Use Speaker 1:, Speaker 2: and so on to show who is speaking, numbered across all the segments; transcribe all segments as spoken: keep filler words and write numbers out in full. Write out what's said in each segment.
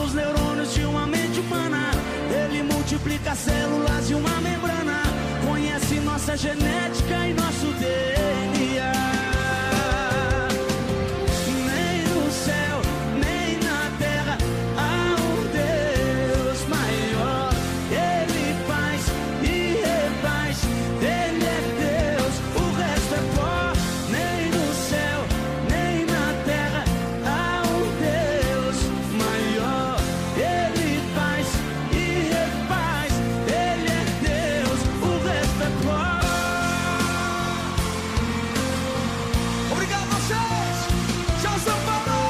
Speaker 1: os neurônios de uma mente humana. Ele multiplica células de uma membrana. Conhece nossa genética e nosso D N A. Nem no céu, nem na terra há um Deus maior. Ele faz e refaz, ele é Deus, o resto é pó. Nem no céu, nem na terra há um Deus maior. Ele faz e refaz, ele é Deus, o resto é pó. Obrigado a vocês! Tchau, São Paulo!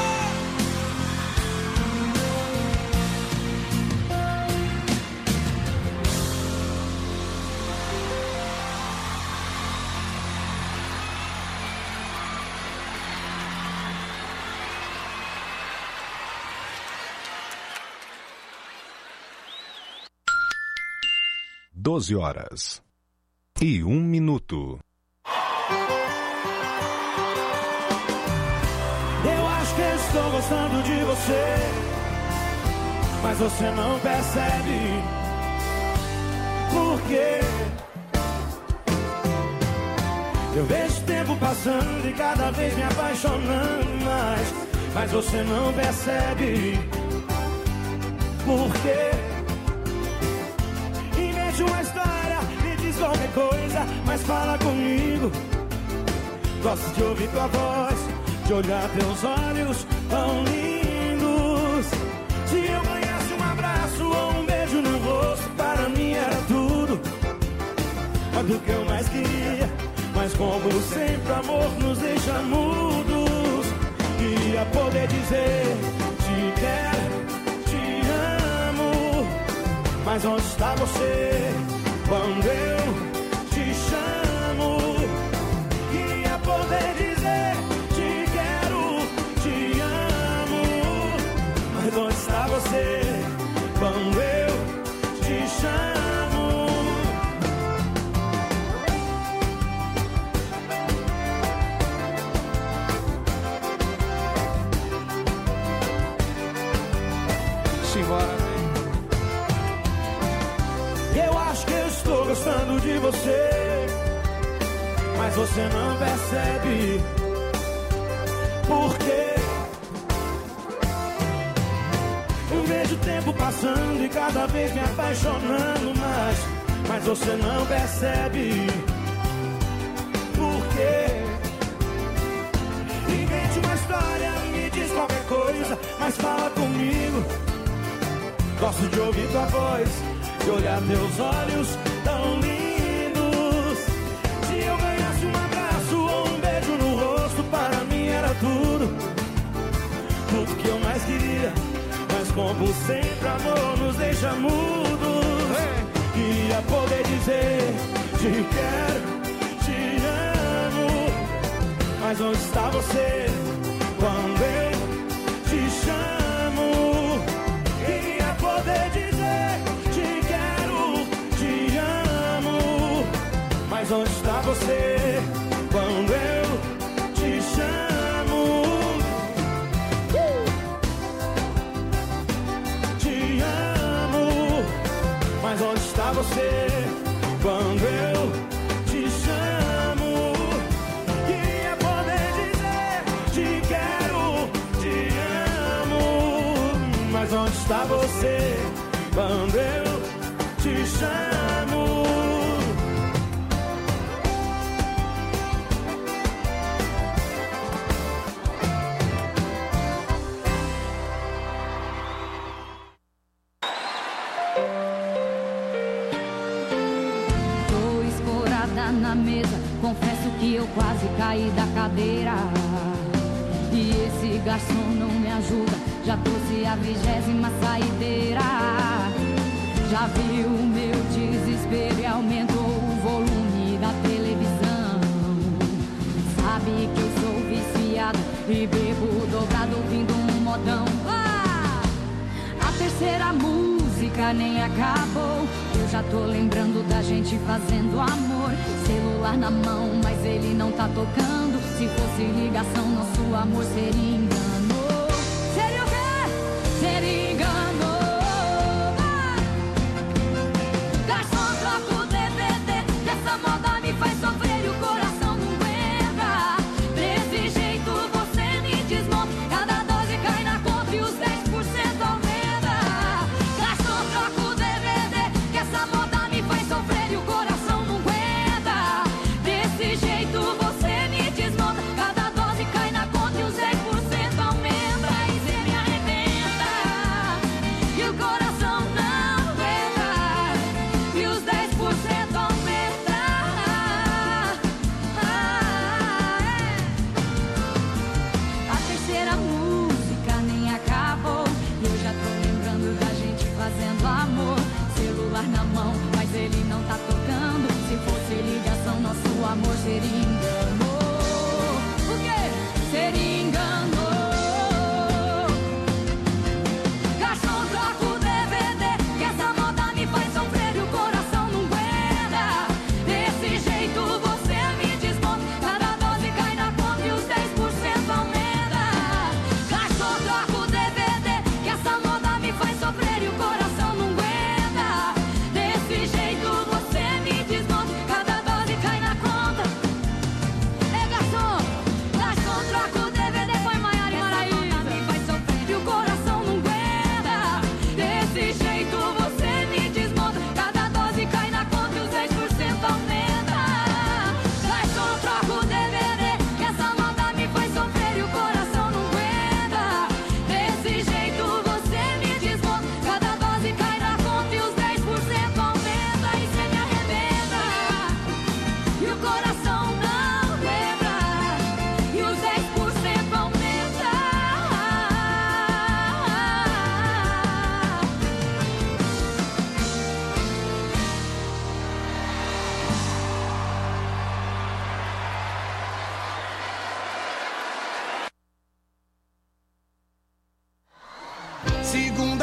Speaker 2: Doze horas e um minuto.
Speaker 1: Eu acho que eu estou gostando de você, mas você não percebe. Por quê? Eu vejo o tempo passando e cada vez me apaixonando mais, mas você não percebe. Por quê? Invente uma história, me diz qualquer coisa, mas fala comigo. Gosto de ouvir tua voz, de olhar teus olhos tão lindos. Se eu ganhasse um abraço ou um beijo no rosto, para mim era tudo. É do que eu mais queria, mas como sempre o amor nos deixa mudos. Queria poder dizer, te quero, te amo, mas onde está você quando eu te chamo? Queria poder dizer, te quero, te amo, mas onde está você quando eu te chamo?
Speaker 3: Simbora,
Speaker 1: eu acho que eu estou gostando de você, mas você não percebe. Por quê? Eu vejo o tempo passando e cada vez me apaixonando mais, mas você não percebe. Por quê? Invente uma história, me diz qualquer coisa, mas fala comigo. Gosto de ouvir tua voz, de olhar teus olhos tão lindos. Se eu ganhasse um abraço ou um beijo no rosto, para mim era tudo. Tudo que eu mais queria, mas como sempre amor nos deixa mudos. Queria poder dizer, te quero, te amo, mas onde está você quando eu te chamo? Queria poder dizer, te quero, te amo, mas onde está você quando eu te chamo? Uh! Te amo, mas onde está você quando eu te chamo? Queria poder dizer, te quero, te amo, mas onde está você quando eu te chamo?
Speaker 4: Tô escorada na mesa, confesso que eu quase caí da cadeira. E esse garçom não me ajuda, já trouxe a vigésima saideira. Já viu o meu desespero e aumentou o volume da televisão. Sabe que eu sou viciado e bebo dobrado ouvindo um modão. Ah! A terceira música nem acabou, eu já tô lembrando da gente fazendo amor. Celular na mão, mas ele não tá tocando. Se fosse ligação, nosso amor seria engano. Seria o quê? Seria engano.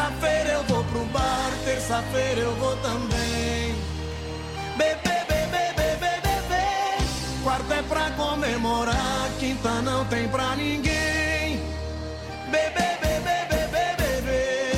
Speaker 1: Segunda-feira eu vou pro bar, terça-feira eu vou também. Bebê, bebê, bebê, bebê. Quarta é pra comemorar, quinta não tem pra ninguém. Bebê, bebê, bebê, bebê.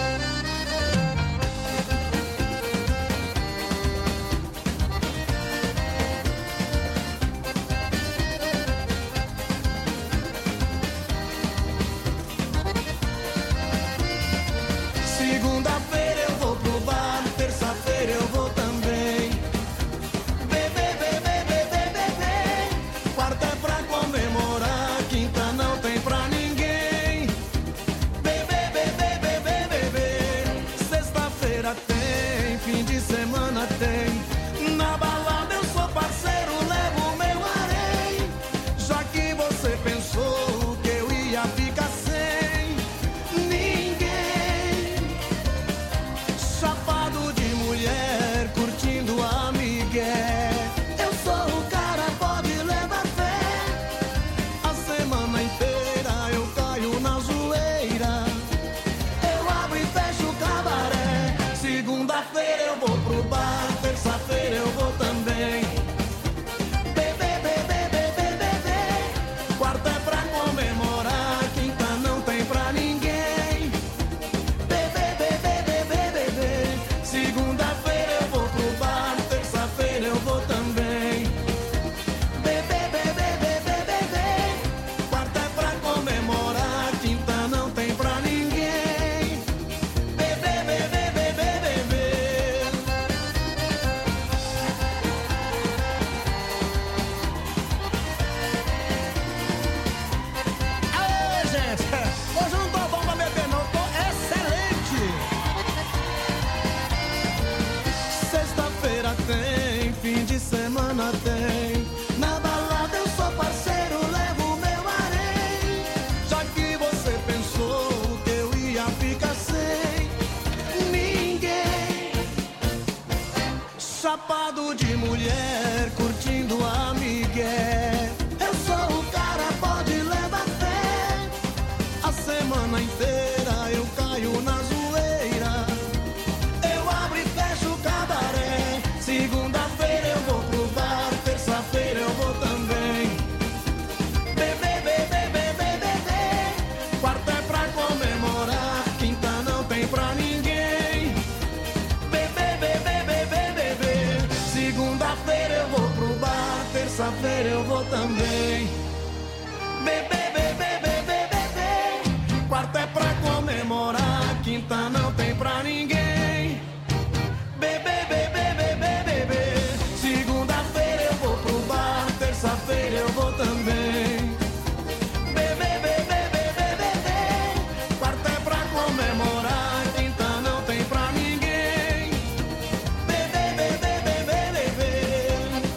Speaker 1: Segunda-feira eu vou pro bar, terça-feira eu vou também. Bebê, bebê, bebê, bebê. Quarta é pra comemorar, quinta não tem pra ninguém. Bebê, bebê, bebê, bebê. Sexta-feira tem, fim de semana tem. Na balada eu sou parceiro, levo meu harém. Já que você pensou que eu ia ficar sem ninguém. Chapado de mulher, curtindo a migué. Eu sou o cara, pode levar fé. A semana inteira eu caio na zoeira. Eu abro e fecho o cabaré. Segunda-feira eu vou pro bar, terça-feira eu vou também. Bebê, bebê, bebê, bebê. Quarta é pra comemorar, quinta não tem pra ninguém. Bebê, bebê, bebê, bebê. Segunda-feira eu vou pro bar, terça-feira eu vou também. Bebê, bebê, bebê, bebê. Quarta é pra comemorar, quinta não tem pra ninguém. Bebê, bebê, bebê, bebê. Aê, gente! Hoje eu não tô bom pra beber não, tô excelente! Sexta-feira tem, fim de semana tem. Na balada eu sou parceiro, levo meu harém. Já que você pensou que eu ia ficar sem ninguém. Chapado de mulher, curtindo a migué. Eu sou o cara, pode levar fé. A semana inteira eu caio na zoeira. Eu abro e fecho o cabaré. Segunda-feira eu vou pro bar, terça-feira eu vou também. Bebê, bebê, bebê, bebê. Quarta é pra comemorar, quinta não tem pra ninguém. Bebê, bebê, bebê, bebê. Segunda-feira eu vou pro bar, terça-feira eu vou também. Bebê, bebê, bebê, bebê. Quarta é pra comemorar, quinta não tem pra ninguém. Bebê, bebê, bebê, bebê. Segunda-feira eu vou pro bar, terça-feira eu vou também. Bebê, bebê, bebê, bebê. Quarta é pra comemorar, quinta não tem pra ninguém. Bebê, bebê, bebê, bebê.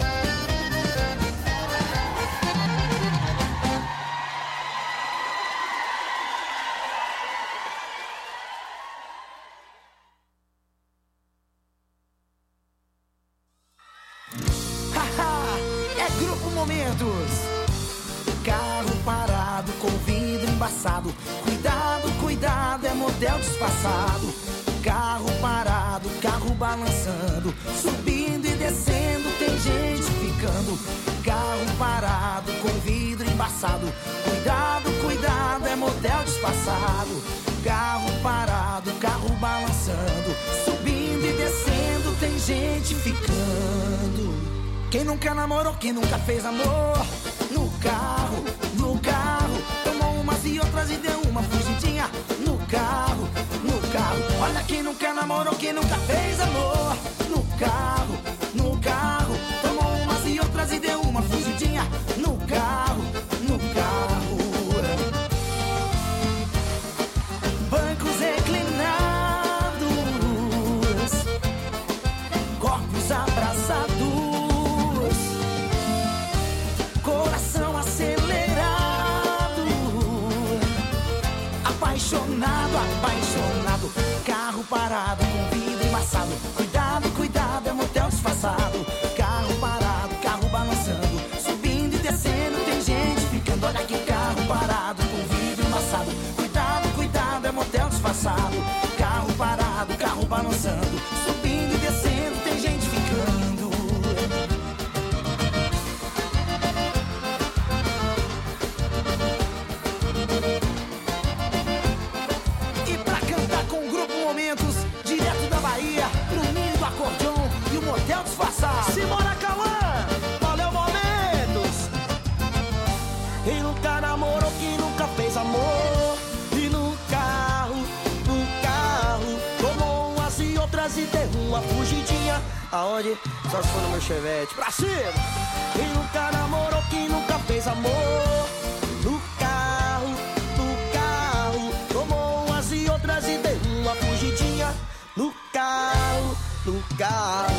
Speaker 3: Haha, é Grupo Momentos. Carro parado com vidro embaçado. Cuidado, cuidado, é motel disfarçado. Carro parado, carro balançando. Subindo e descendo, tem gente ficando. Carro parado com vidro embaçado. Cuidado, cuidado, é motel disfarçado. Carro parado, carro balançando. Subindo e descendo, tem gente ficando. Quem nunca namorou, quem nunca fez amor? No carro, no carro. Tomou umas e outras e deu uma fugidinha. No carro, no carro. Olha quem nunca namorou, quem nunca fez amor. No carro, no carro. Tomou umas e outras e deu uma fugidinha. No carro, no carro. Bancos reclinados, corpos abraçados, coração acelerado, apaixonado, apaixonado. Carro parado com vidro embaçado. Cuidado, cuidado, é motel disfarçado. Carro parado, carro balançando. Subindo e descendo, tem gente ficando. Olha que carro parado com vidro embaçado. Cuidado, cuidado, é motel disfarçado. uma fugidinha. Aonde? Só se for no meu chevette. Pra cima! Quem nunca namorou, quem nunca fez amor? No carro, no carro. Tomou umas e outras e deu uma fugidinha. No carro, no carro.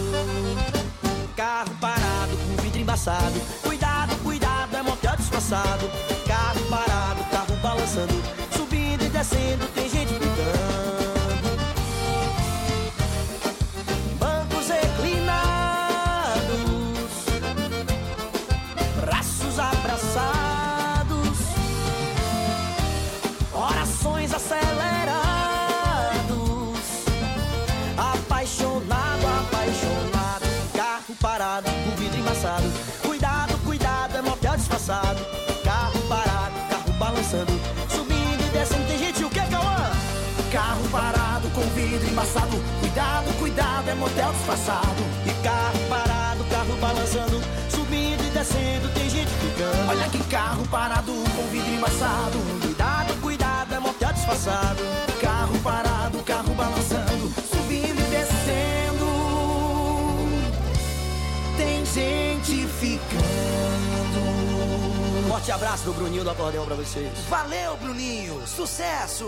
Speaker 3: Carro parado, com vidro embaçado. Cuidado, cuidado, é motel disfarçado. Carro parado, carro balançando. Subindo e descendo, tem gente gritando. Bancos reclinados, braços abraçados, corações acelerados. Apaixonado, apaixonado. Carro parado, com vidro embaçado. Cuidado, cuidado, é motel disfarçado. Carro parado, carro balançando. Subindo e descendo, tem gente, o que, Cauã? Carro parado, com vidro embaçado. Cuidado, cuidado, é motel disfarçado. E carro parado, carro balançando. Subindo e descendo, tem gente ficando. Olha que carro parado, com vidro embaçado. Cuidado, cuidado, é motel disfarçado. Carro parado, carro balançando. Subindo e descendo, tem gente ficando. Forte abraço do Bruninho do Acordeão pra vocês.
Speaker 5: Valeu, Bruninho. Sucesso!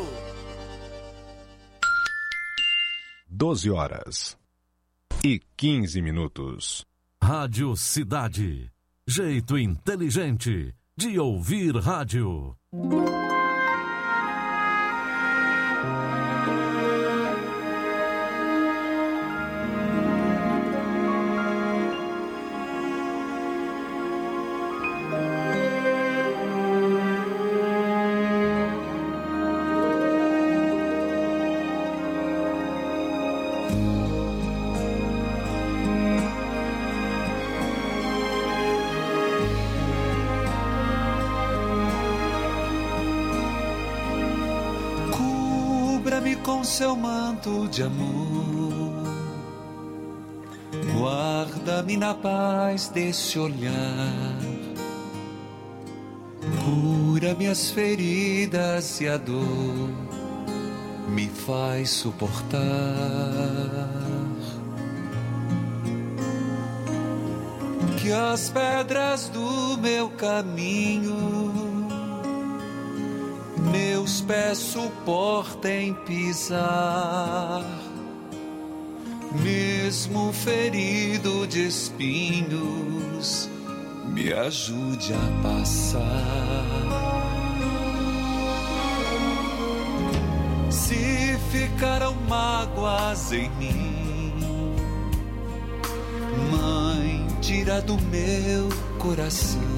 Speaker 2: doze horas e quinze minutos.
Speaker 6: Rádio Cidade. Jeito inteligente de ouvir rádio.
Speaker 7: Com seu manto de amor, guarda-me na paz desse olhar, cura minhas feridas e a dor me faz suportar. Que as pedras do meu caminho meus pés suportem pisar, mesmo ferido de espinhos, me ajude a passar. Se ficaram mágoas em mim, Mãe, tira do meu coração.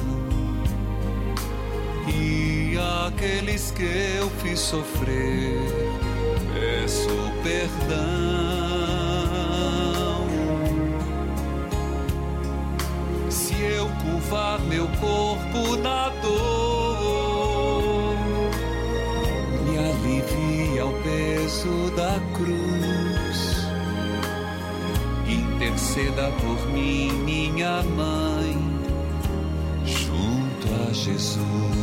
Speaker 7: E aqueles que eu fiz sofrer, peço perdão. Se eu curvar meu corpo na dor, me alivia o peso da cruz. Interceda por mim, minha mãe, junto a Jesus.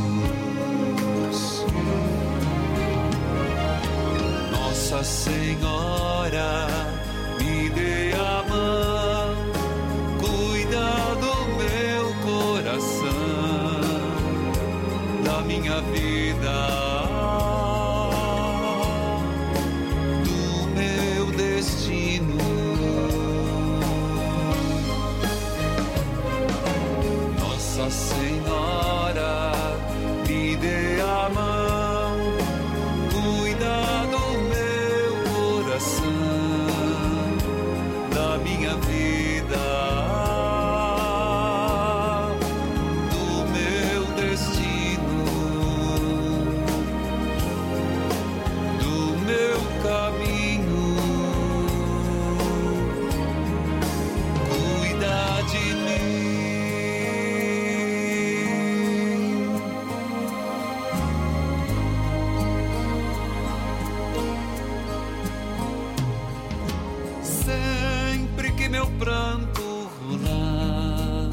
Speaker 7: Nossa Senhora, me dê a mão, cuida do meu coração, da minha vida, do meu destino. Nossa Senhora, me dê a mão, cuida do meu coração, da minha vida, do meu destino, do meu caminho, cuida de mim. Meu pranto rolar,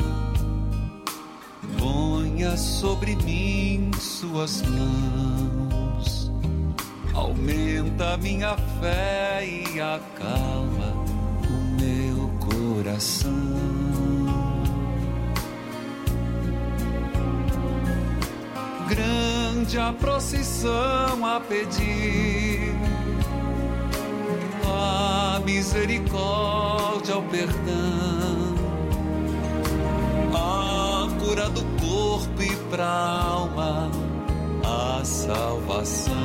Speaker 7: ponha sobre mim suas mãos, aumenta minha fé e acalma o meu coração. Grande a procissão a pedir a misericórdia, o perdão, a cura do corpo e pra alma, a salvação.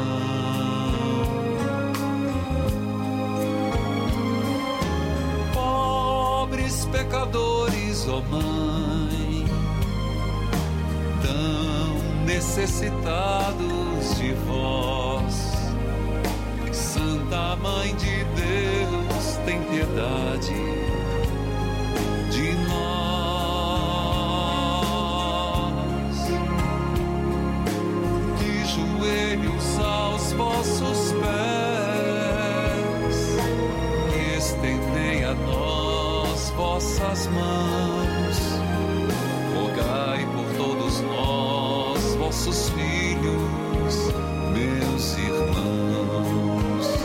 Speaker 7: Pobres pecadores, ó Mãe, tão necessitados de vós, Santa Mãe de Deus, tem piedade de nós. De joelhos aos vossos pés, estendei a nós vossas mãos, rogai por todos nós, vossos filhos, meus irmãos.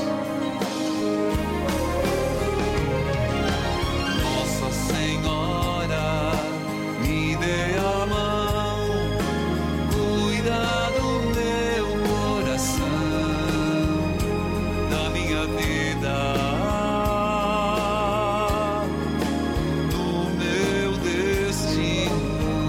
Speaker 7: Nossa Senhora, me dê a mão, cuida do meu coração, da minha vida, do meu destino.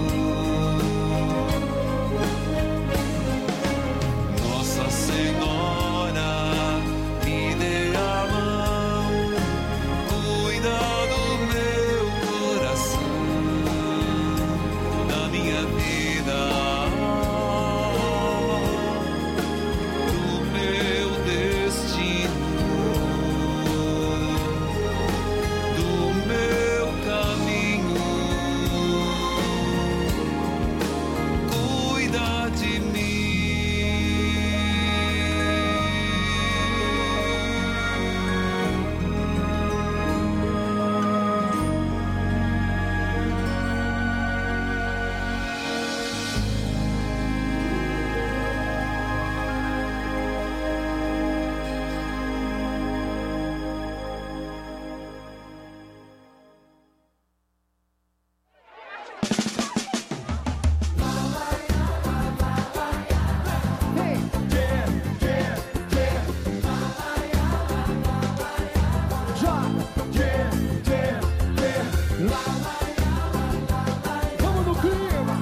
Speaker 7: Nossa Senhora, me dê a mão, cuida do meu coração, da minha vida, do meu destino, do meu caminho, cuida de mim.
Speaker 1: Vamos no clima.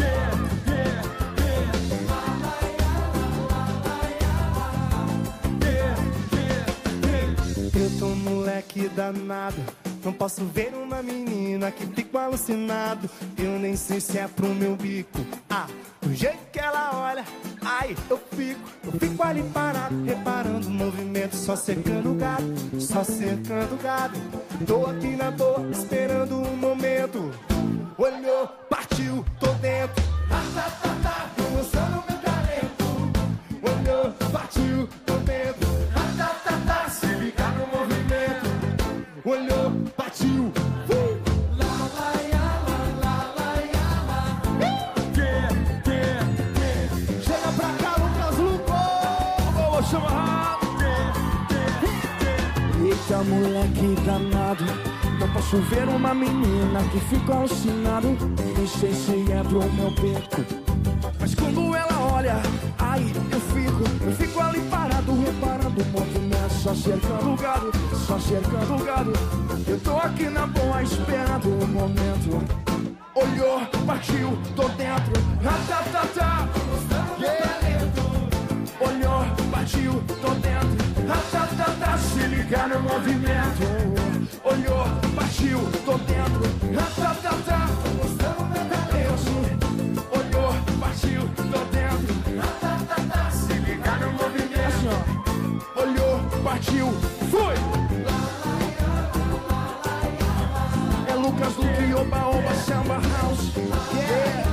Speaker 1: Eu tô moleque danado, não posso ver uma menina que fico alucinado. Eu nem sei se é pro meu bico. Ah, do jeito que ela olha, ai, eu fico, eu fico ali parado, reparando o movimento, só cercando o gado, só cercando o gado. Tô aqui na boa, esperando um momento. Olhou, partiu, tô dentro. Ah, tá, tá, tá, tô mostrando meu talento. Olhou, partiu, tô dentro. Ah, tá, tá, tá, se ligar no movimento. Olhou, partiu. Uh! Lá, lá, ia, lá, lá, lá, ia, lá. Yeah, yeah, yeah. Chega pra cá, Lucas Luco. Vou chamar. Yeah, yeah, yeah. Eita, moleque danado, não posso ver uma menina que fica alucinado. Nem sei se é pro meu beco, mas quando ela olha, ai, eu fico, eu fico ali parado, reparando o movimento, só cercando o gado, só cercando o gado. Eu tô aqui na boa, esperando o momento. Olhou, partiu, tô dentro. Ratatatá, yeah. Olhou, partiu, tô dentro. Ratatatá, se ligar no movimento. Olhou, partiu, tô dentro. Ratatatá, mostrando meu talento. Olhou, partiu, tô dentro. Ratatatá, se ligar no movimento. Olhou, partiu, foi! É Lucas do que Oba Oba Samba House. Yeah!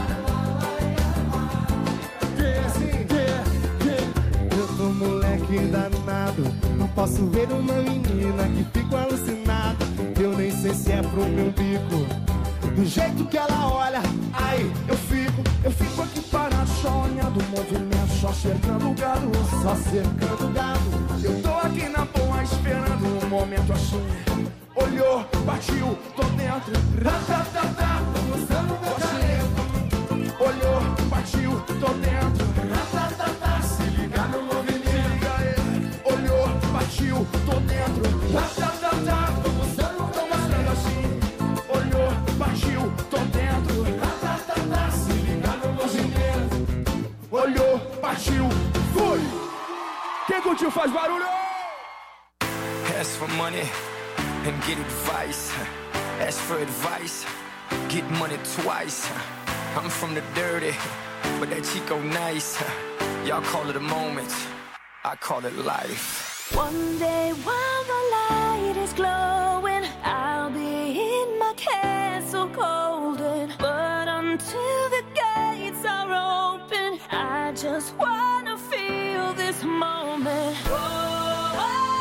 Speaker 1: Yeah, sim, yeah, yeah. Eu tô moleque danado, não posso ver uma menina que fico alucinado. Eu nem sei se é pro meu bico. Do jeito que ela olha, ai, eu fico, eu fico aqui parado, só olhando o movimento, só cercando gado, só cercando gado. Eu tô aqui na boa esperando um momento assim. Olhou, partiu, tô dentro. Ratatatá, tô usando meu talento. Olhou, partiu, tô dentro. Ratatatá, se liga no movimento. Se liga aí. Olhou, partiu, tô dentro. Ratatatá, tô usando, tô mostrando assim. Olhou, partiu, tô dentro. Ratatatá, se liga no movimento. Olhou, partiu, fui. Quem curtiu faz barulho.
Speaker 8: Ask for money and get advice. Ask for advice, get money twice. I'm from the dirty, but that Chico nice. Y'all call it a moment, I call it life.
Speaker 4: One day while the light is glowing, I'll be in my castle golden. But until the gates are open, I just wanna feel this moment. Oh,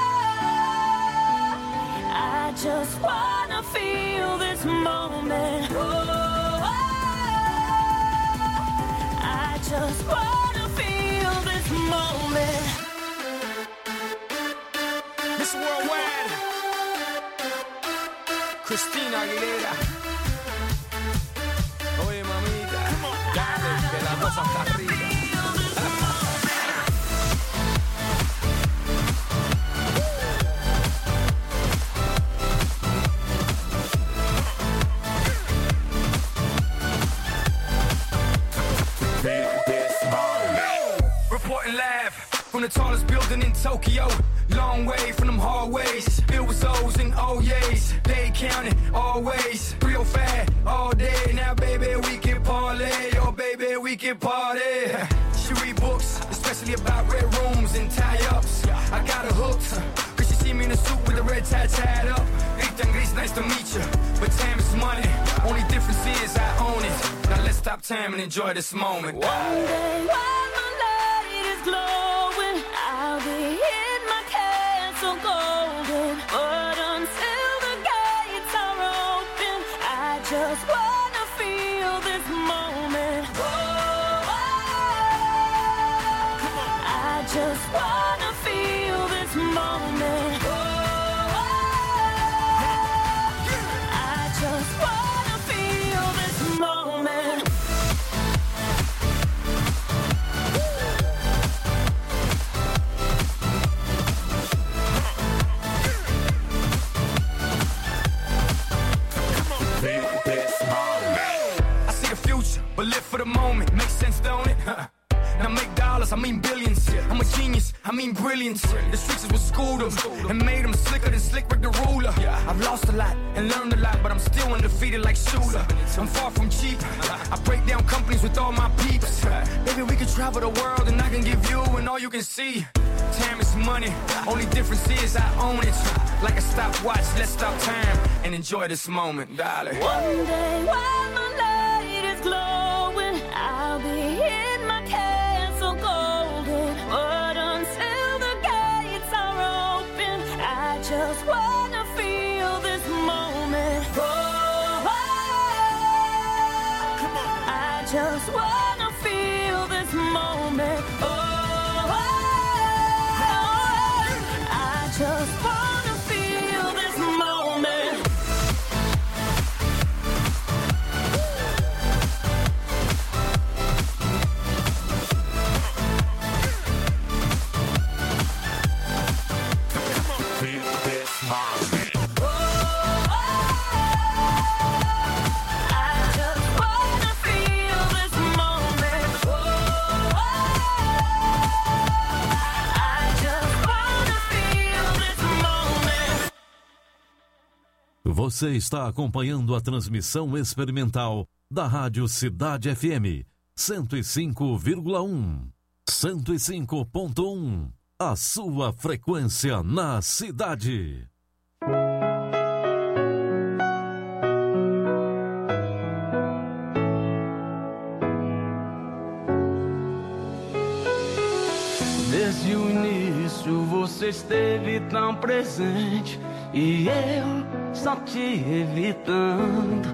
Speaker 4: I just wanna feel this moment. Oh, I just wanna feel this moment.
Speaker 8: Miss Worldwide, Christina Aguilera. Oye, mamita, dale, que la cosa está rica. Reporting live from the tallest building in Tokyo. Long way from them hallways. Filled with O's and O's. They counting always. Real fat all day. Now, baby, we can parlay. Oh, baby, we can party. She read books, especially about red rooms and tie-ups. I got her hooked. Cause she see me in a suit with the red tie tied up. Ethan Grease, nice to meet you. But time is money. Only difference is I own it. Now let's stop time and enjoy this moment.
Speaker 4: One day while the light is glowing, I'll be in my castle golden. But until the gates are open, I just wanna feel this moment. Oh, I just wanna feel this moment. Oh, I just wanna feel this moment.
Speaker 8: I see the future, but live for the moment. Makes sense, don't it? Now make dollars, I mean billions. I'm a genius, I mean brilliance. The streets is what schooled them and made them slicker than Slick Rick the ruler. I've lost a lot and learned a lot, but I'm still undefeated like Shooter. I'm far from cheap. I break down companies with all my peeps. Maybe we could travel the world and I can give you and all you can see. Time is money, only difference is I own it. Like a stopwatch, let's stop time and enjoy this moment, darling.
Speaker 4: One day while the light is glowing, I'll be in my castle golden. But until the gates are open, I just wanna feel this moment. Oh, I just wanna feel this moment. Oh, I just wanna feel this moment.
Speaker 6: Você está acompanhando a transmissão experimental da Rádio Cidade F M cento e cinco vírgula um. cento e cinco ponto um. A sua frequência na cidade.
Speaker 9: Desde o início você esteve tão presente e eu só te evitando.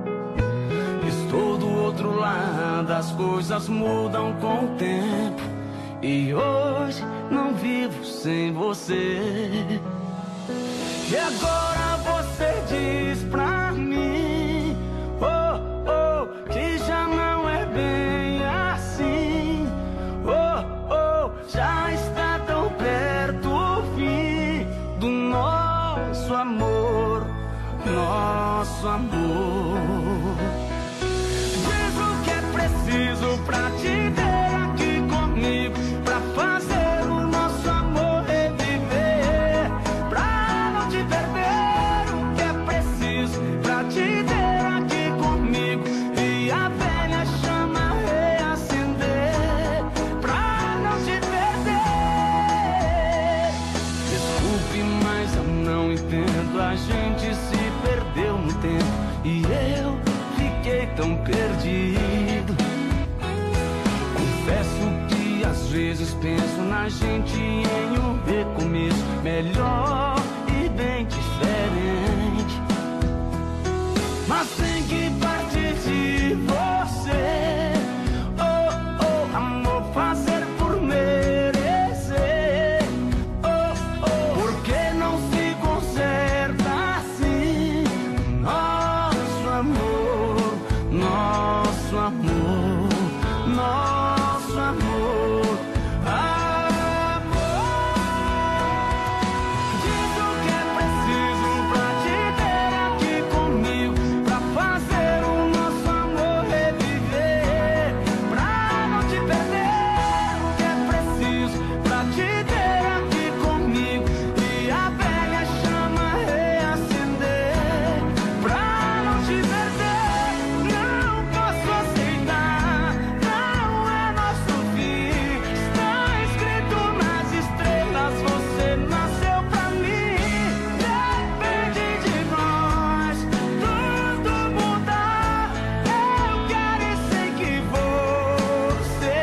Speaker 9: Estou do outro lado, as coisas mudam com o tempo e hoje não vivo sem você. E agora você diz pra mim, oh, oh, que já não é bem assim. Oh, oh, já está tão perto o fim do nosso amor, nosso amor. Diz o que é preciso pra te ter aqui comigo, pra fazer o nosso amor reviver, pra não te perder. O que é preciso pra te ter aqui comigo e a velha chama reacender, pra não te perder. Desculpe, mas eu não entendo. A gente se perdeu no tempo e eu fiquei tão perdido. Confesso que às vezes penso na gente em um recomeço melhor e bem diferente, mas tem que partir de você. Oh, oh, amor, fazer por merecer. Oh, oh, porque não se conserta assim nosso amor, nosso amor, nosso amor, amor. Diz o que é preciso pra te ter aqui comigo, pra fazer o nosso amor reviver, pra não te perder. O que é preciso pra te ter aqui comigo e a velha chama reacender, pra não te perder. Não posso aceitar, não é nosso fim. Está escrito nas estrelas, você nasceu pra mim. Depende de nós tudo mudar. Eu quero e sei que você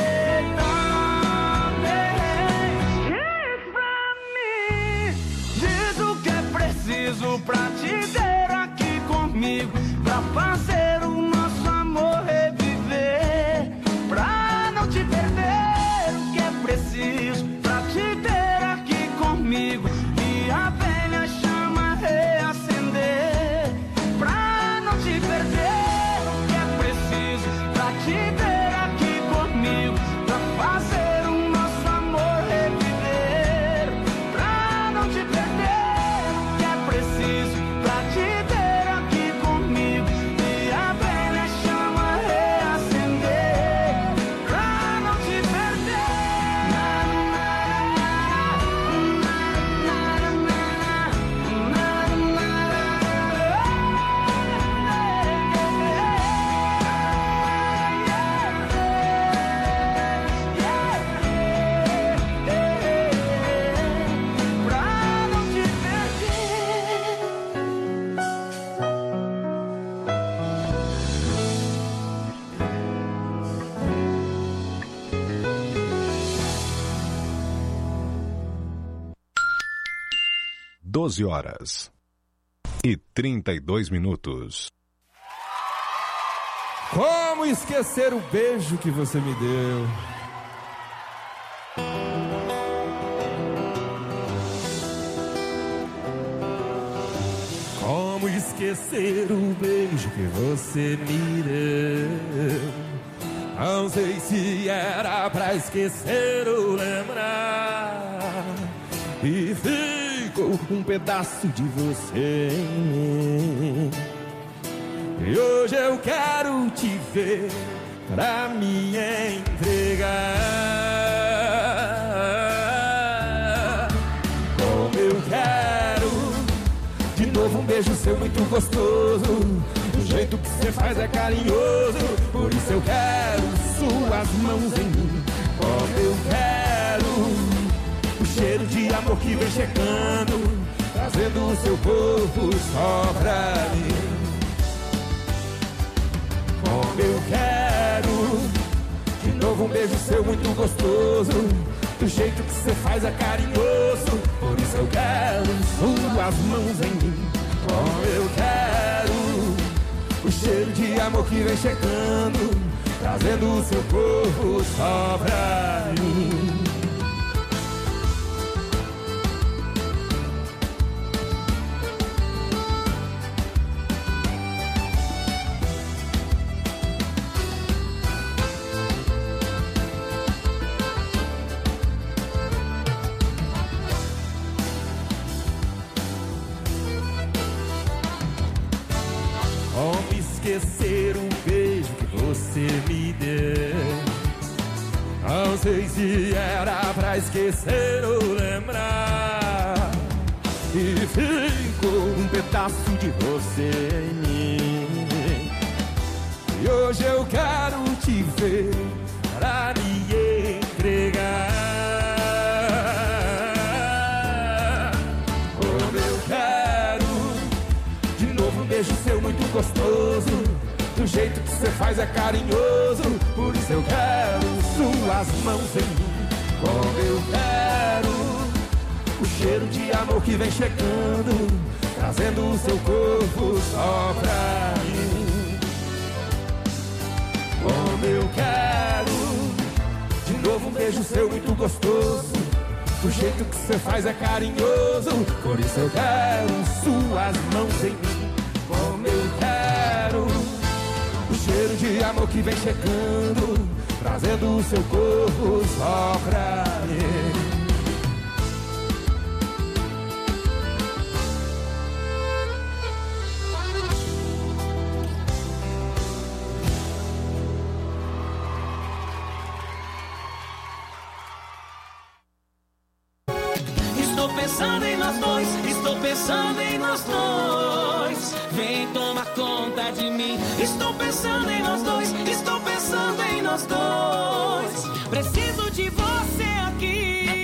Speaker 9: também. Diz pra mim, diz o que é preciso pra te ter aqui comigo, pra fazer o nosso amor reviver, pra não te perder. O que é preciso pra te ter aqui comigo e a velha chama reacender, pra não te perder. O que é preciso pra te ter aqui comigo, pra fazer o nosso amor reviver, pra não te perder. O que é preciso pra te ter aqui comigo e a velha chama reacender, pra não te perder. Pra não te perder.
Speaker 2: doze horas e trinta e dois minutos.
Speaker 1: Como esquecer o beijo que você me deu? Como esquecer o beijo que você me deu? Não sei se era pra esquecer ou lembrar, e ficou um pedaço de você em mim. E hoje eu quero te ver pra me entregar. Como eu quero de novo um beijo seu muito gostoso. O jeito que você faz é carinhoso, por isso eu quero suas mãos em mim. Como eu quero o cheiro de amor que vem chegando, trazendo o seu corpo só pra mim. Como eu quero de novo um beijo seu muito gostoso. Do jeito que você faz é carinhoso, por isso eu quero suas mãos em mim. Como eu quero o cheiro de amor que vem chegando, trazendo o seu corpo só pra mim. esquecer o beijo que você me deu. Não sei se era pra esquecer ou lembrar. E ficou um pedaço de você em mim. E hoje eu quero te ver pra me entregar. Como eu quero de novo um beijo seu muito gostoso. Do jeito que você faz é carinhoso. Por isso eu quero suas mãos em mim. Como eu quero o cheiro de amor que vem chegando, trazendo o seu corpo só pra mim. Como eu quero de novo um beijo seu muito gostoso. Do jeito que você faz é carinhoso. Por isso eu quero suas mãos em mim. Como eu quero o cheiro de amor que vem chegando, trazendo o seu corpo só pra mim.
Speaker 10: Estou pensando em nós dois, estou pensando em nós dois. Vem tomar conta de mim. Estou pensando em nós dois, estou pensando em nós dois. Preciso de você aqui.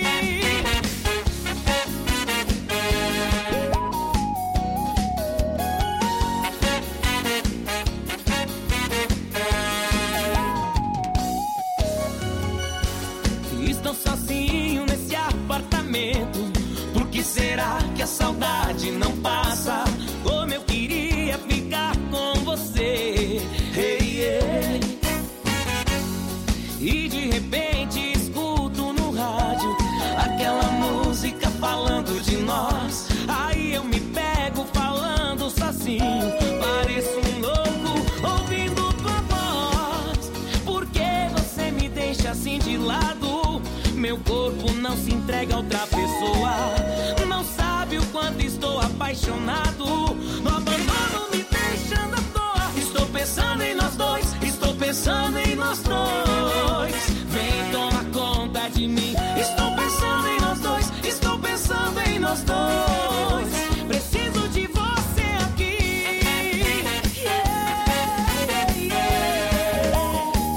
Speaker 10: Estou sozinho nesse apartamento. Por que será que a saudade não passa? Como eu queria ficar com você. Hey, yeah. E de repente escuto no rádio aquela música falando de nós. Aí eu me pego falando sozinho. Pareço um louco ouvindo tua voz. Por que você me deixa assim de lado? Meu corpo não se entrega a outra pessoa. Não sabe o quanto estou apaixonado. No abandono me deixando à toa. Estou pensando em nós dois, estou pensando em nós dois. Vem tomar conta de mim. Estou pensando em nós dois, estou pensando em nós dois. Preciso de você aqui. Yeah, yeah.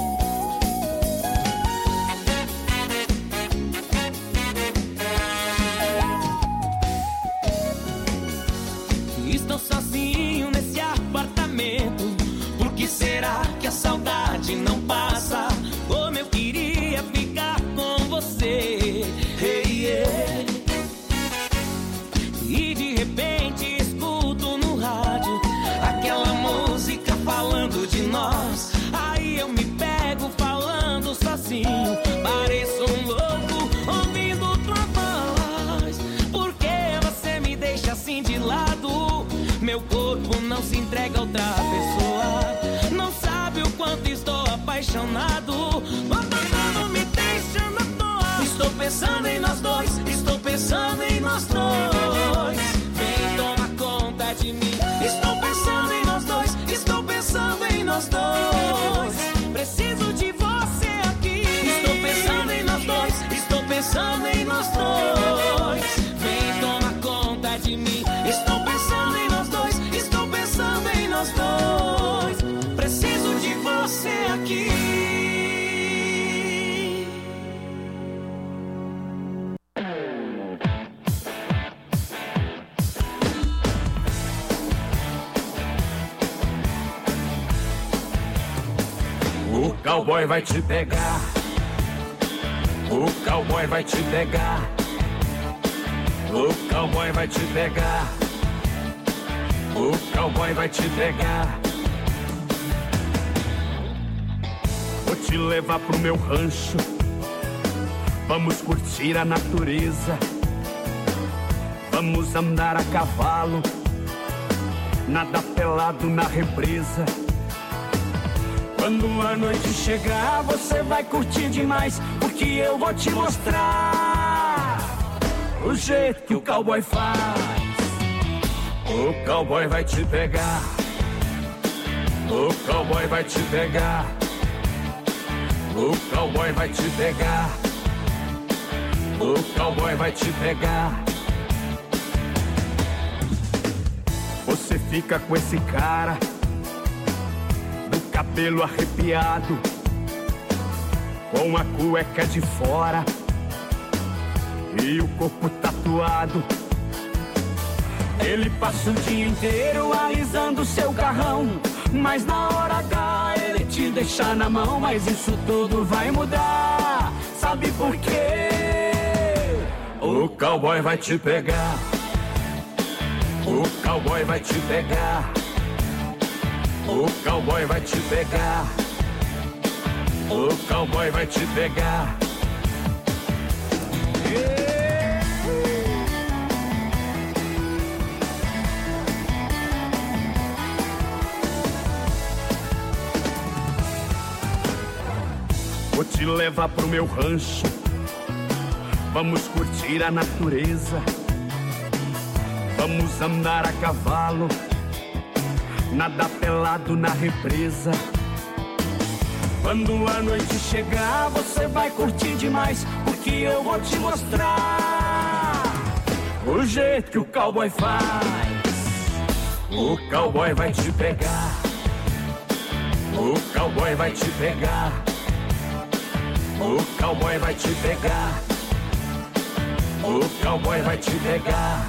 Speaker 10: Estou sozinho nesse apartamento. Por que será que a saudade não passa? Como eu queria ficar com você. Hey, yeah. E de repente escuto no rádio aquela música falando de nós. Aí eu me pego falando sozinho. Pareço um louco ouvindo tua voz. Por que você me deixa assim de lado? Meu corpo não se entrega a outra pessoa. Não sabe o quanto estou apaixonado. O abandono me deixando à toa. Estou pensando em nós dois, estou pensando em nós dois. Vem tomar conta de mim. Estou pensando em nós dois, estou pensando em nós dois. Preciso de você aqui. Estou pensando em nós dois, estou pensando em nós dois. Vem tomar conta de mim. Estou pensando em nós dois, estou pensando em nós dois. Preciso de você aqui.
Speaker 9: O cowboy vai te pegar. O cowboy vai te pegar. O cowboy vai te pegar. O cowboy vai te pegar. Vou te levar pro meu rancho. Vamos curtir a natureza. Vamos andar a cavalo. Nada pelado na represa. Quando a noite chegar, você vai curtir demais, porque eu vou te mostrar o jeito que o cowboy faz. O cowboy vai te pegar.
Speaker 1: O cowboy vai te pegar. O cowboy vai te pegar. O cowboy vai te pegar. Você fica com esse cara, do cabelo arrepiado, com a cueca de fora e o corpo tatuado. Ele passa o dia inteiro alisando seu carrão, mas na hora H ele te deixa na mão. Mas isso tudo vai mudar, sabe por quê? O cowboy vai te pegar. O cowboy vai te pegar. O cowboy vai te pegar. O cowboy vai te pegar. Vou te levar pro meu rancho. Vamos curtir a natureza. Vamos andar a cavalo, nadar pelado na represa. Quando a noite chegar, você vai curtir demais, porque eu vou te mostrar o jeito que o cowboy faz. O cowboy vai te pegar. O cowboy vai te pegar. O cowboy vai te pegar. O cowboy vai te pegar.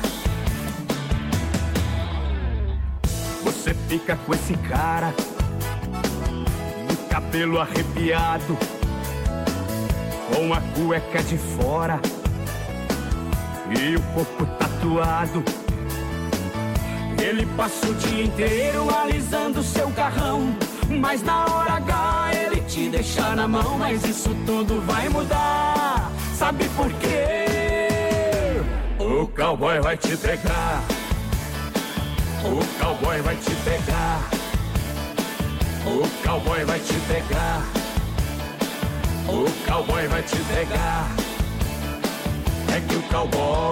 Speaker 1: Você fica com esse cara, do cabelo arrepiado, com a cueca de fora e o corpo tatuado. Ele passa o dia inteiro alisando seu carrão, mas na hora H ele te deixa na mão. Mas isso tudo vai mudar, sabe por quê? O cowboy vai te pegar. O cowboy vai te pegar. O cowboy vai te pegar. O cowboy vai te pegar. É que o cowboy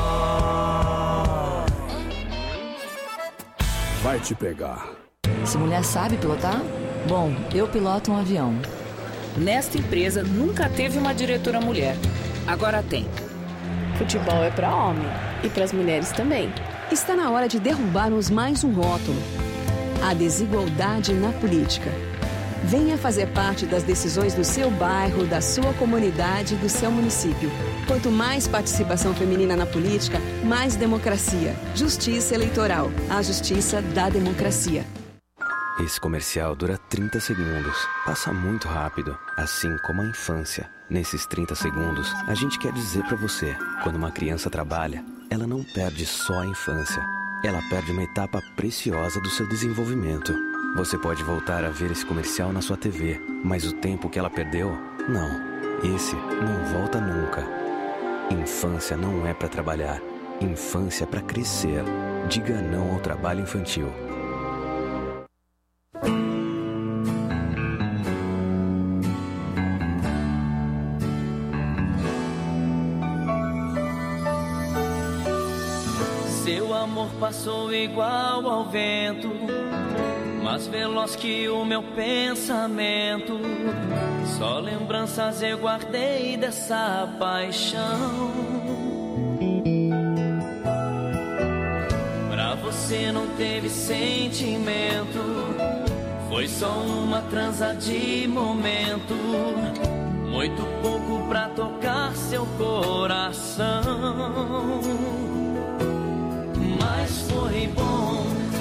Speaker 1: vai te pegar.
Speaker 11: Essa mulher sabe pilotar? Bom, eu piloto um avião.
Speaker 12: Nesta empresa nunca teve uma diretora mulher. Agora tem.
Speaker 13: Futebol é para homem e para as mulheres também.
Speaker 14: Está na hora de derrubarmos mais um rótulo: a desigualdade na política. Venha fazer parte das decisões do seu bairro, da sua comunidade e do seu município. Quanto mais participação feminina na política, mais democracia. Justiça Eleitoral, a justiça da democracia.
Speaker 15: Esse comercial dura trinta segundos. Passa muito rápido, assim como a infância. Nesses trinta segundos, a gente quer dizer pra você: quando uma criança trabalha, ela não perde só a infância. Ela perde uma etapa preciosa do seu desenvolvimento. Você pode voltar a ver esse comercial na sua T V, mas o tempo que ela perdeu, não. Esse não volta nunca. Infância não é pra trabalhar. Infância é pra crescer. Diga não ao trabalho infantil.
Speaker 10: Seu amor passou igual ao vento, mais veloz que o meu pensamento. Só lembranças eu guardei dessa paixão. Pra você não teve sentimento, foi só uma transa de momento. Muito pouco pra tocar seu coração. Mas foi bom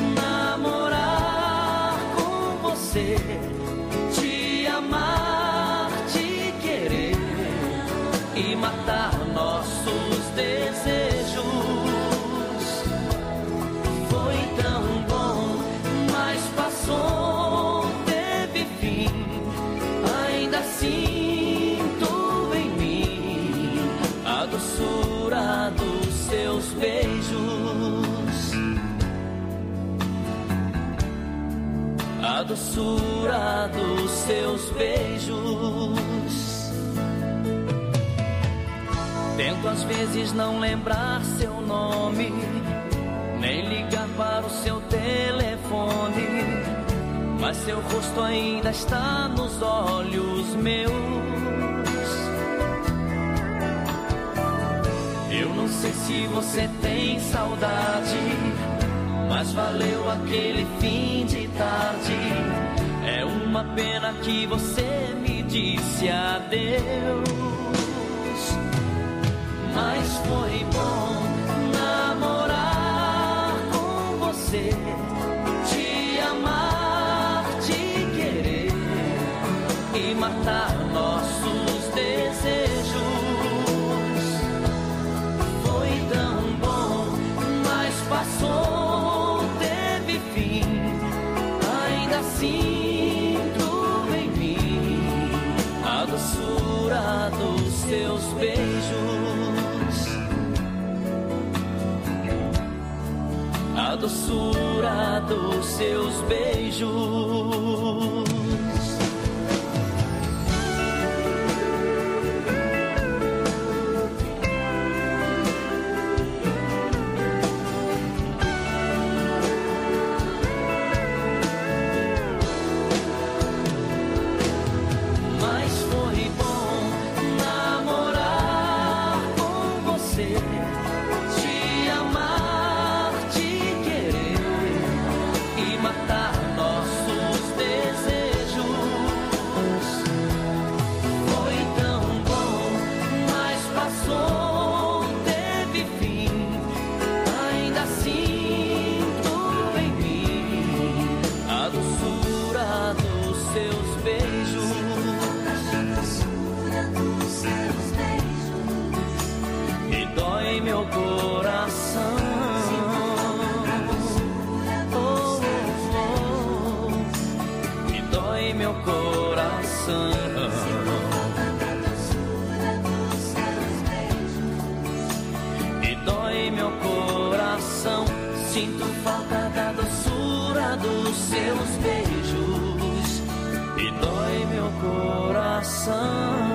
Speaker 10: namorar com você, te amar, te querer e matar nossos desejos. Foi tão bom, mas passou, teve fim. Ainda sinto em mim a doçura dos seus beijos. A doçura dos seus beijos. Tento às vezes não lembrar seu nome, nem ligar para o seu telefone. mas seu rosto ainda está nos olhos meus. Eu não sei se você tem saudade, mas valeu aquele fim de tarde. É uma pena que você me disse adeus, mas foi bom namorar com você, te amar, te querer e matar nossos desejos. Foi tão bom, mas passou, teve fim. Ainda sinto em mim a doçura dos seus beijos, a doçura dos seus beijos. Sinto falta da doçura dos seus beijos e dói meu coração.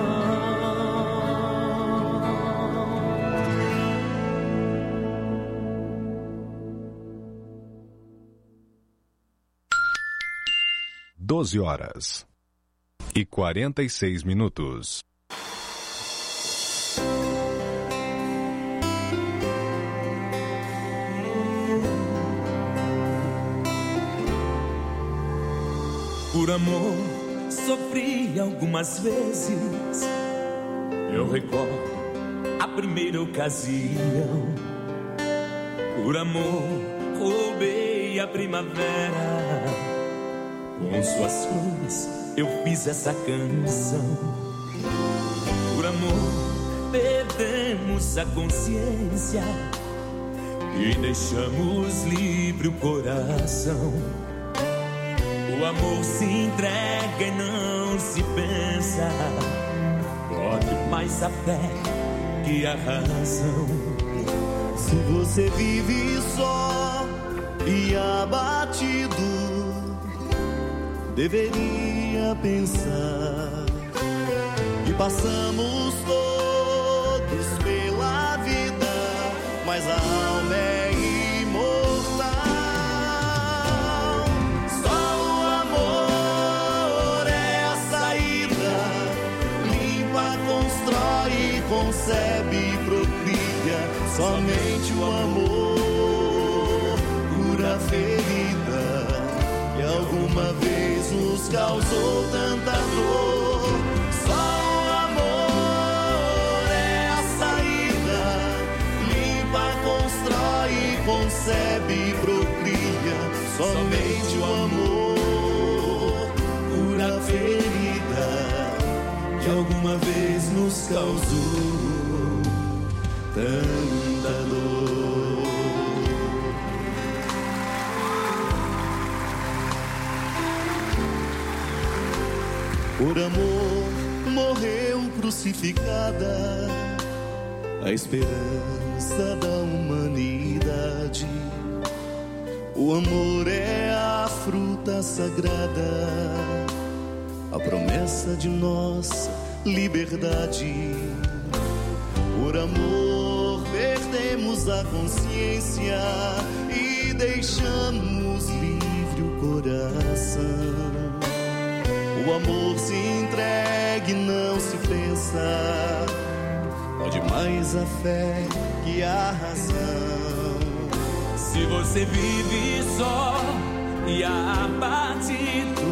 Speaker 2: Doze horas e quarenta e seis minutos.
Speaker 1: Por amor, sofri algumas vezes. Eu recordo a primeira ocasião. Por amor, roubei a primavera. Com suas flores, eu fiz essa canção. Por amor, perdemos a consciência e deixamos livre o coração. O amor se entrega e não se pensa, pode mais a fé que a razão.
Speaker 16: Se você vive só e abatido, deveria pensar que passamos todos pela vida, mas a alma é concebe e procria, somente o amor cura a ferida que alguma vez nos causou tanta dor. Só o amor é a saída, limpa, constrói, concebe e procria, somente o amor cura a ferida que alguma vez nos causou tanta dor. Por amor morreu crucificada a esperança da humanidade. O amor é a fruta sagrada, a promessa de nossa liberdade. Por amor perdemos a consciência e deixamos livre o coração. O amor se entregue, não se pensa. Pode mais a fé que a razão.
Speaker 10: Se você vive só e abatido,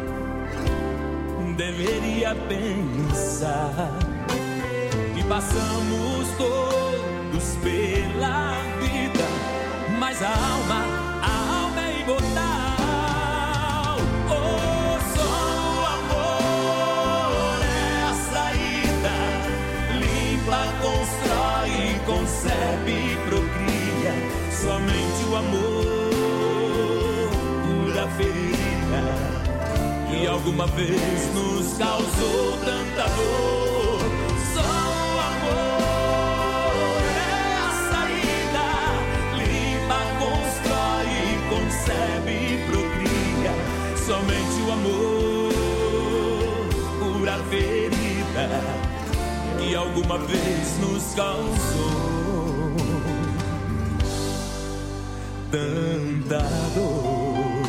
Speaker 10: deveria pensar que passamos todos pela vida, mas a alma, a alma é imortal. Oh, só o amor é a saída, limpa, constrói, concebe, procria. Somente o amor cura a ferida que alguma vez nos causou tanta dor. Só o amor é a saída, limpa, constrói, concebe, procria. Somente o amor cura a ferida que alguma vez nos causou tanta dor.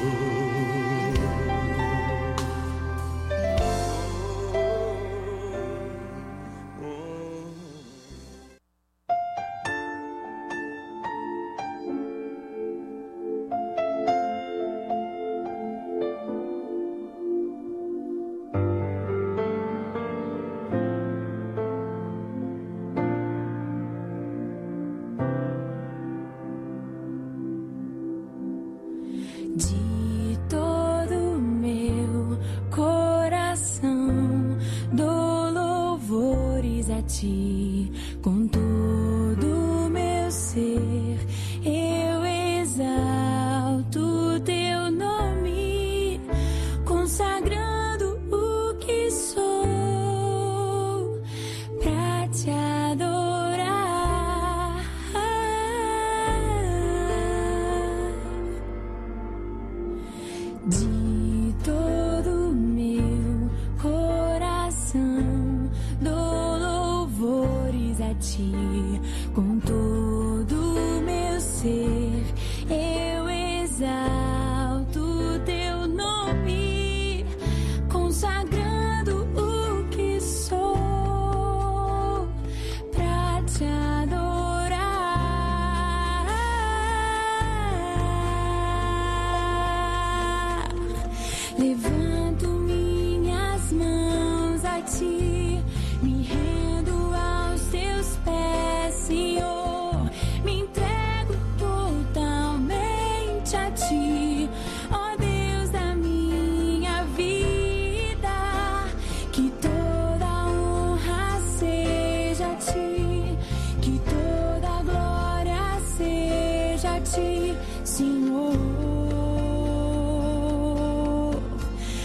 Speaker 17: De todo meu coração dou louvores a ti, com todo meu ser eu exalto teu nome, consagrando o que sou pra te adorar. De todo meu coração dou louvores a ti, com todo meu ser eu exalto teu nome, consagrando o que sou pra te adorar. Levanto minhas mãos a ti, me rendo aos teus pés, Senhor. Me entrego totalmente a ti, ó Deus da minha vida. Que toda honra seja a ti, que toda glória seja a ti, Senhor.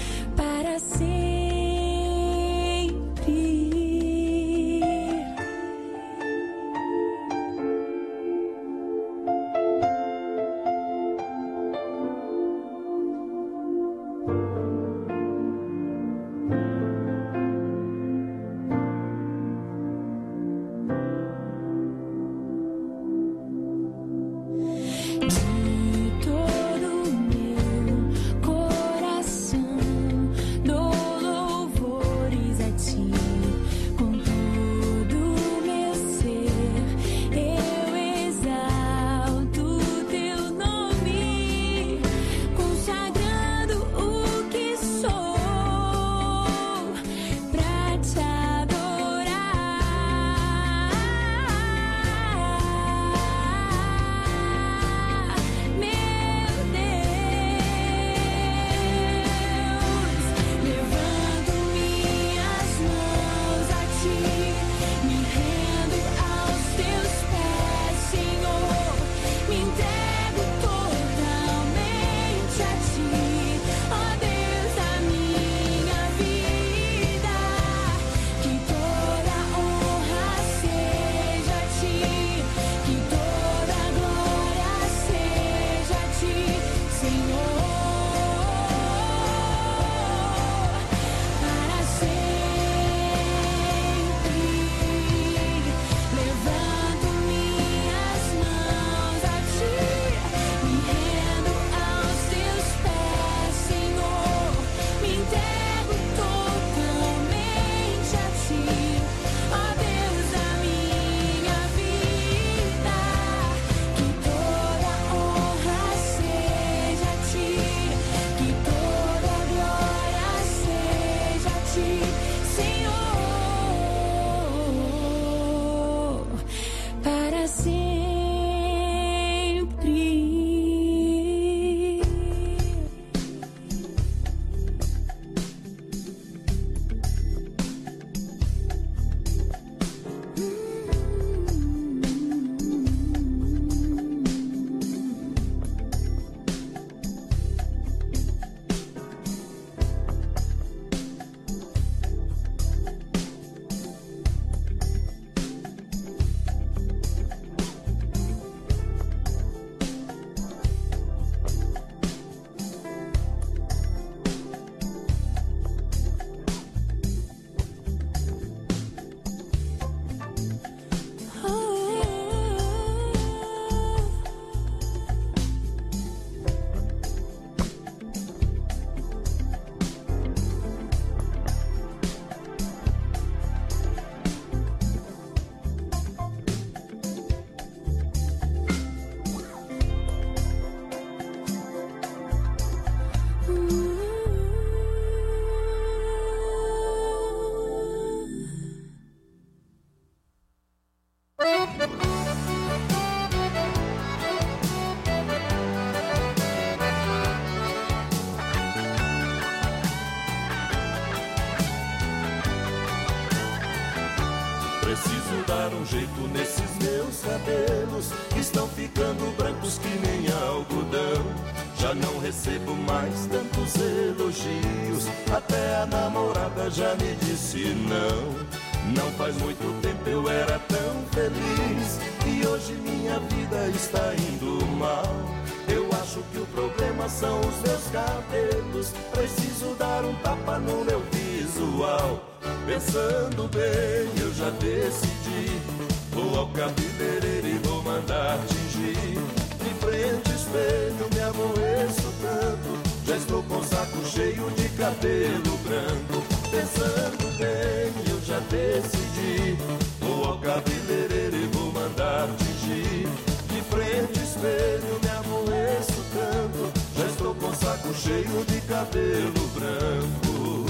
Speaker 1: um jeito nesses meus cabelos, que estão ficando brancos que nem algodão. Já não recebo mais tantos elogios, até a namorada já me disse não. Não faz muito tempo eu era tão feliz, e hoje minha vida está indo mal. Eu acho que o problema são os meus cabelos, preciso dar um tapa no meu visual. Pensando bem, eu já decidi, vou ao cabeleireiro e vou mandar tingir. De frente espelho me aborreço tanto, já estou com o saco cheio de cabelo branco. Pensando bem, eu já decidi, vou ao cabeleireiro e vou mandar tingir. De frente espelho me aborreço tanto, já estou com o saco cheio de cabelo branco.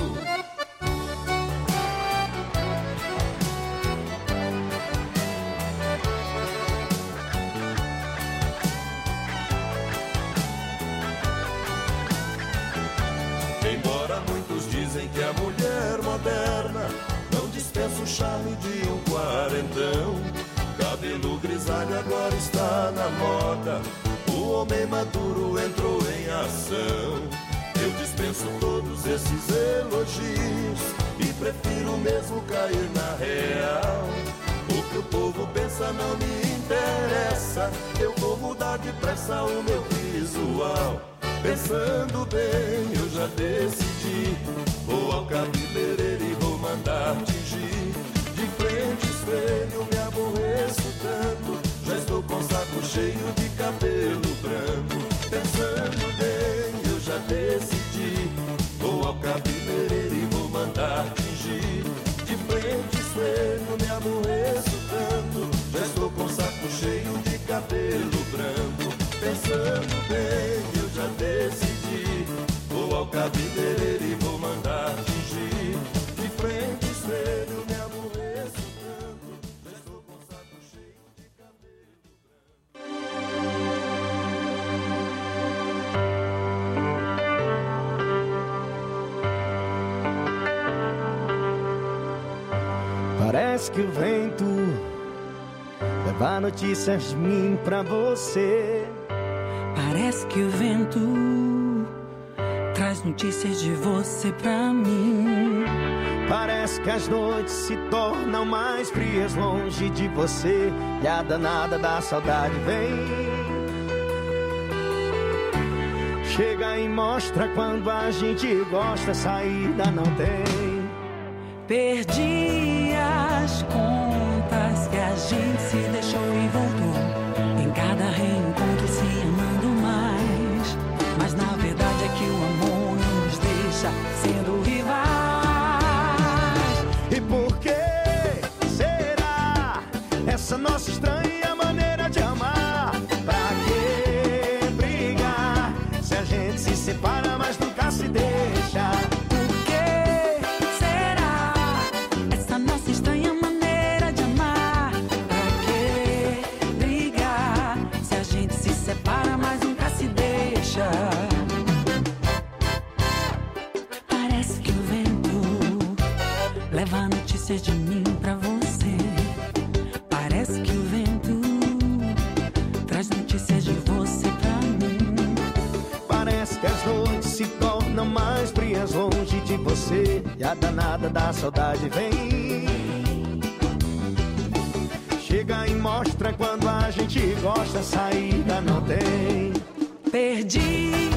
Speaker 1: Embora muitos dizem que a mulher moderna não dispensa o charme de um quarentão, cabelo grisalho agora está na moda, o homem maduro entrou em ação. Eu dispenso todos esses elogios e prefiro mesmo cair na real. O que o povo pensa não me interessa, eu vou mudar depressa o meu visual. Pensando bem, eu já decidi, vou ao cabeleireiro e vou mandar tingir. De frente espelho me aborreço tanto, já estou com o saco cheio de cabelo branco. Pensando bem, eu já decidi, vou ao cabeleireiro e vou mandar tingir. De frente espelho me aborreço tanto, já estou com o saco cheio de cabelo branco. Pensando bem, eu já decidi, vou ao cabeleireiro e vou mandar tingir. De frente espelho me aborreço tanto, já estou com o saco cheio de cabelo
Speaker 18: branco. Parece que o vento leva notícias de mim pra você.
Speaker 19: Parece que o vento traz notícias de você pra mim.
Speaker 18: Parece que as noites se tornam mais frias longe de você, e a danada da saudade vem. Chega e mostra quando a gente gosta, saída não tem.
Speaker 19: Perdi as contas que a gente se deixou e voltou, em cada reencontro se amando mais. Mas na verdade é que o amor não nos deixa sendo rivais.
Speaker 18: E por que será essa nossa estranha maneira de amar? Pra que brigar se a gente se separa mas nunca se deixa?
Speaker 19: Por que será essa nossa estranha maneira de amar? Pra que brigar se a gente se separa mas nunca se deixa? Parece que o vento leva notícias de mim pra você. Parece que o vento traz notícias de você pra mim.
Speaker 18: Parece que as noites se tornam mais frias longe de você, e a danada da saudade vem. Chega e mostra quando a gente gosta, saída não tem.
Speaker 19: Perdi